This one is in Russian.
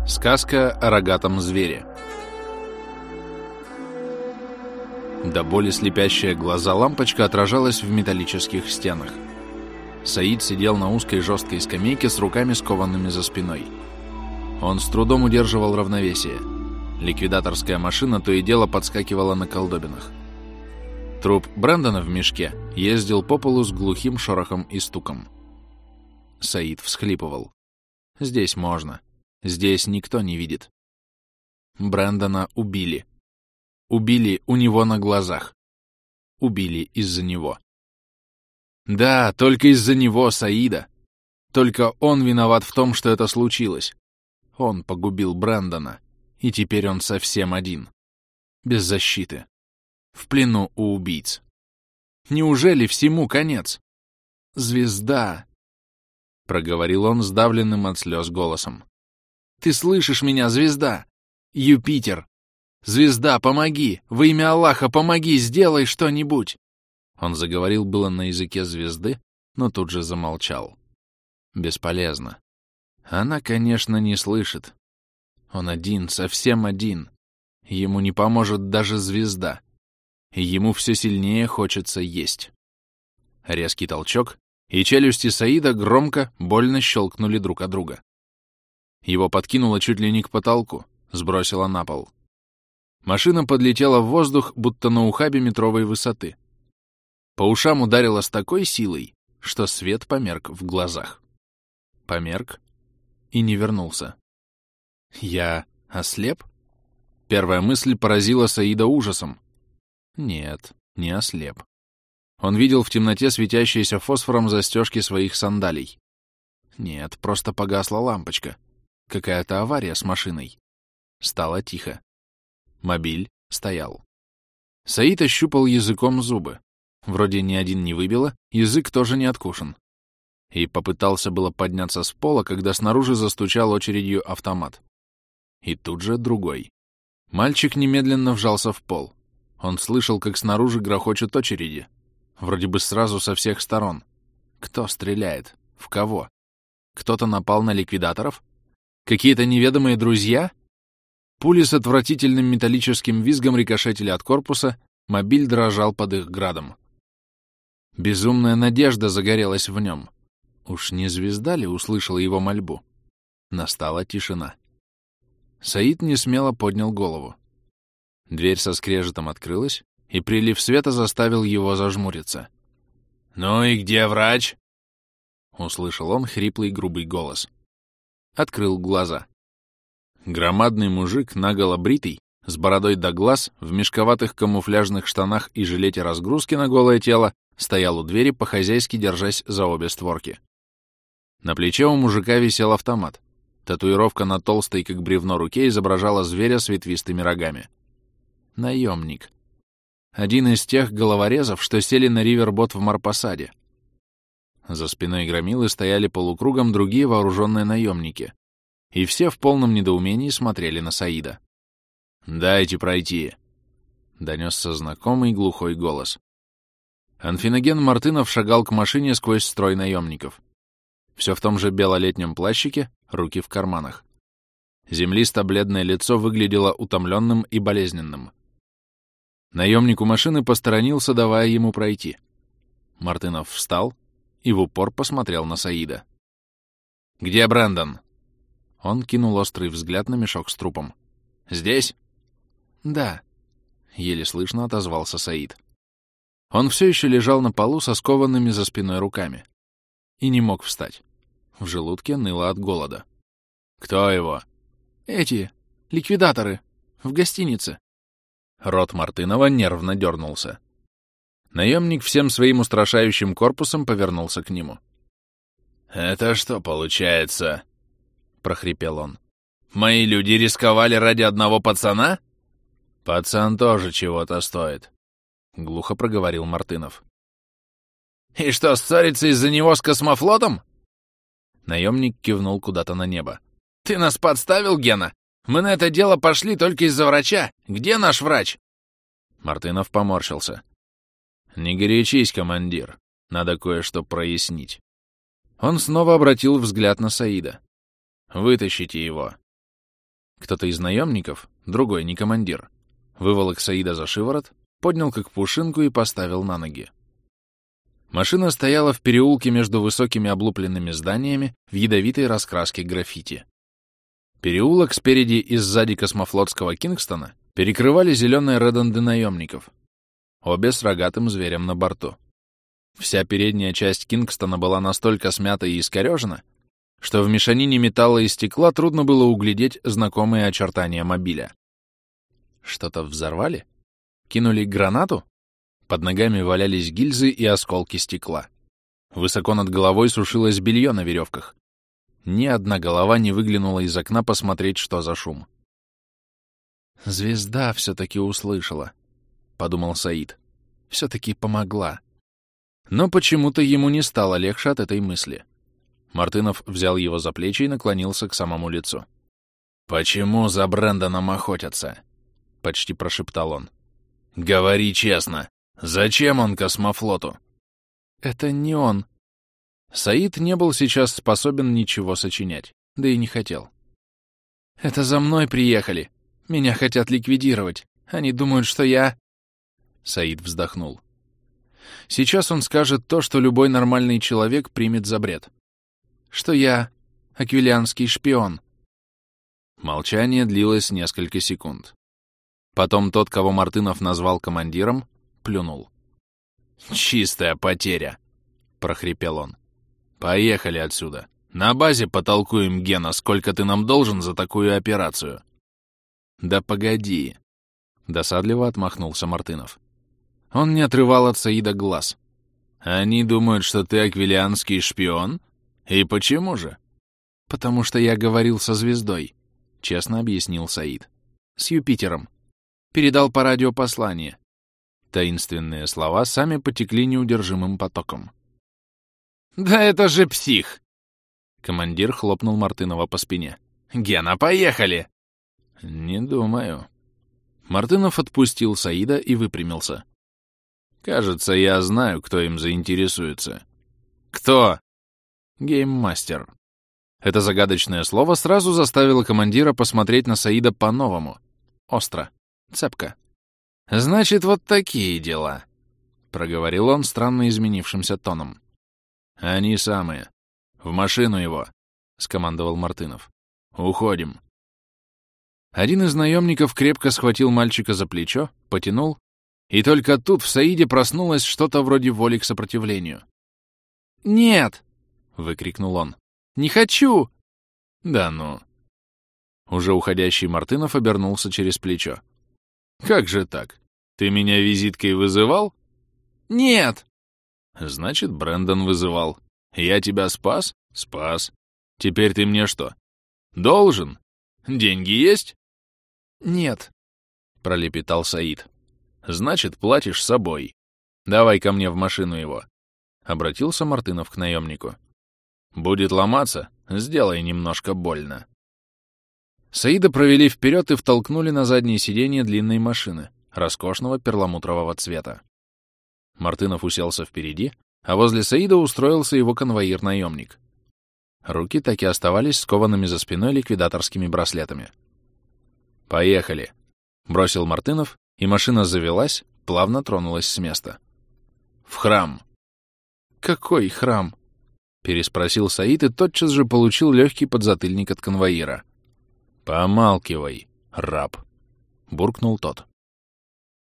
Сказка о рогатом звере. До боли слепящая глаза лампочка отражалась в металлических стенах. Саид сидел на узкой жесткой скамейке с руками скованными за спиной. Он с трудом удерживал равновесие. Ликвидаторская машина то и дело подскакивала на колдобинах. Труп Брэндона в мешке ездил по полу с глухим шорохом и стуком. Саид всхлипывал. Здесь можно. Здесь никто не видит. Брэндона убили. Убили у него на глазах. Убили из-за него. Да, только из-за него, Саида. Только он виноват в том, что это случилось. Он погубил Брэндона, и теперь он совсем один. Без защиты. В плену у убийц. Неужели всему конец? Звезда! Проговорил он сдавленным от слез голосом. Ты слышишь меня, звезда? Юпитер! Звезда, помоги! Во имя Аллаха, помоги! Сделай что-нибудь! Он заговорил было на языке звезды, но тут же замолчал. Бесполезно. Она, конечно, не слышит. Он один, совсем один. Ему не поможет даже звезда. И ему все сильнее хочется есть. Резкий толчок, и челюсти Саида громко, больно щелкнули друг о друга. Его подкинуло чуть ли не к потолку, сбросило на пол. Машина подлетела в воздух, будто на ухабе метровой высоты. По ушам ударило с такой силой, что свет померк в глазах. Померк и не вернулся. Я ослеп? Первая мысль поразила Саида ужасом. Нет, не ослеп. Он видел в темноте светящиеся фосфором застежки своих сандалий. Нет, просто погасла лампочка. Какая-то авария с машиной. Стало тихо. Мобиль стоял. Саид ощупал языком зубы. Вроде ни один не выбило, язык тоже не откушен. И попытался было подняться с пола, когда снаружи застучал очередью автомат. И тут же другой. Мальчик немедленно вжался в пол. Он слышал, как снаружи грохочут очереди. Вроде бы сразу со всех сторон. Кто стреляет? В кого? Кто-то напал на ликвидаторов? Какие-то неведомые друзья? Пули с отвратительным металлическим визгом рикошетили от корпуса, мобиль дрожал под их градом. Безумная надежда загорелась в нем. Уж не звезда ли услышала его мольбу? Настала тишина. Саид несмело поднял голову. Дверь со скрежетом открылась, и прилив света заставил его зажмуриться. «Ну и где врач?» — услышал он хриплый грубый голос. Открыл глаза. Громадный мужик, наголо бритый, с бородой до глаз, в мешковатых камуфляжных штанах и жилете разгрузки на голое тело, стоял у двери, по-хозяйски держась за обе створки. На плече у мужика висел автомат. Татуировка на толстой, как бревно, руке изображала зверя с ветвистыми рогами. Наемник. Один из тех головорезов, что сели на ривербот в Марпасаде. За спиной громилы стояли полукругом другие вооруженные наемники. И все в полном недоумении смотрели на Саида. «Дайте пройти», — донесся знакомый глухой голос. Анфиноген Мартынов шагал к машине сквозь строй наемников. Все в том же белолетнем плащике, руки в карманах. Землисто-бледное лицо выглядело утомленным и болезненным. Наемник у машины посторонился, давая ему пройти. Мартынов встал и в упор посмотрел на Саида. «Где Брэндон?» Он кинул острый взгляд на мешок с трупом. «Здесь?» «Да», — еле слышно отозвался Саид. Он все еще лежал на полу со скованными за спиной руками. И не мог встать. В желудке ныло от голода. «Кто его?» «Эти, ликвидаторы, в гостинице». Рот Мартынова нервно дернулся. Наемник всем своим устрашающим корпусом повернулся к нему. «Это что получается?» — прохрипел он. «Мои люди рисковали ради одного пацана?» «Пацан тоже чего-то стоит», — глухо проговорил Мартынов. «И что, ссориться из-за него с космофлотом?» Наемник кивнул куда-то на небо. «Ты нас подставил, Гена? Мы на это дело пошли только из-за врача. Где наш врач?» Мартынов поморщился. «Не горячись, командир. Надо кое-что прояснить». Он снова обратил взгляд на Саида. «Вытащите его». Кто-то из наемников, другой, не командир, выволок Саида за шиворот, поднял как пушинку и поставил на ноги. Машина стояла в переулке между высокими облупленными зданиями в ядовитой раскраске граффити. Переулок спереди и сзади космофлотского Кингстона перекрывали зеленые реденды наемников, обе с рогатым зверем на борту. Вся передняя часть Кингстона была настолько смята и искорежена, что в мешанине металла и стекла трудно было углядеть знакомые очертания мобиля. Что-то взорвали? Кинули гранату? Под ногами валялись гильзы и осколки стекла. Высоко над головой сушилось белье на веревках. Ни одна голова не выглянула из окна посмотреть, что за шум. «Звезда все-таки услышала», — подумал Саид. «Все-таки помогла». Но почему-то ему не стало легче от этой мысли. Мартынов взял его за плечи и наклонился к самому лицу. «Почему за Брэндоном охотятся?» — почти прошептал он. «Говори честно, зачем он космофлоту?» «Это не он». Саид не был сейчас способен ничего сочинять, да и не хотел. «Это за мной приехали. Меня хотят ликвидировать. Они думают, что я...» Саид вздохнул. Сейчас он скажет то, что любой нормальный человек примет за бред. Что я аквилианский шпион. Молчание длилось несколько секунд. Потом тот, кого Мартынов назвал командиром, плюнул. «Чистая потеря», — прохрипел он. «Поехали отсюда. На базе потолкуем, Гена, сколько ты нам должен за такую операцию». «Да погоди», — досадливо отмахнулся Мартынов. Он не отрывал от Саида глаз. «Они думают, что ты аквилианский шпион? И почему же?» «Потому что я говорил со звездой», — честно объяснил Саид. «С Юпитером. Передал по радио послание». Таинственные слова сами потекли неудержимым потоком. «Да это же псих!» Командир хлопнул Мартынова по спине. «Гена, поехали!» «Не думаю». Мартынов отпустил Саида и выпрямился. «Кажется, я знаю, кто им заинтересуется». «Кто?» «Гейммастер». Это загадочное слово сразу заставило командира посмотреть на Саида по-новому. Остро. Цепко. «Значит, вот такие дела», — проговорил он странно изменившимся тоном. «Они самые. В машину его», — скомандовал Мартынов. «Уходим». Один из наемников крепко схватил мальчика за плечо, потянул, и только тут в Саиде проснулось что-то вроде воли к сопротивлению. «Нет!» — выкрикнул он. «Не хочу!» «Да ну!» Уже уходящий Мартынов обернулся через плечо. «Как же так? Ты меня визиткой вызывал?» «Нет!» «Значит, Брэндон вызывал. Я тебя спас? Спас. Теперь ты мне что? Должен? Деньги есть?» «Нет», — пролепетал Саид. «Значит, платишь собой. Давай ко мне в машину его», — обратился Мартынов к наемнику. «Будет ломаться, сделай немножко больно». Саида провели вперед и втолкнули на заднее сиденье длинной машины, роскошного перламутрового цвета. Мартынов уселся впереди, а возле Саида устроился его конвоир-наемник. Руки так и оставались скованными за спиной ликвидаторскими браслетами. «Поехали», — бросил Мартынов, и машина завелась, плавно тронулась с места. «В храм». «Какой храм?» — переспросил Саид и тотчас же получил легкий подзатыльник от конвоира. «Помалкивай, раб», — буркнул тот.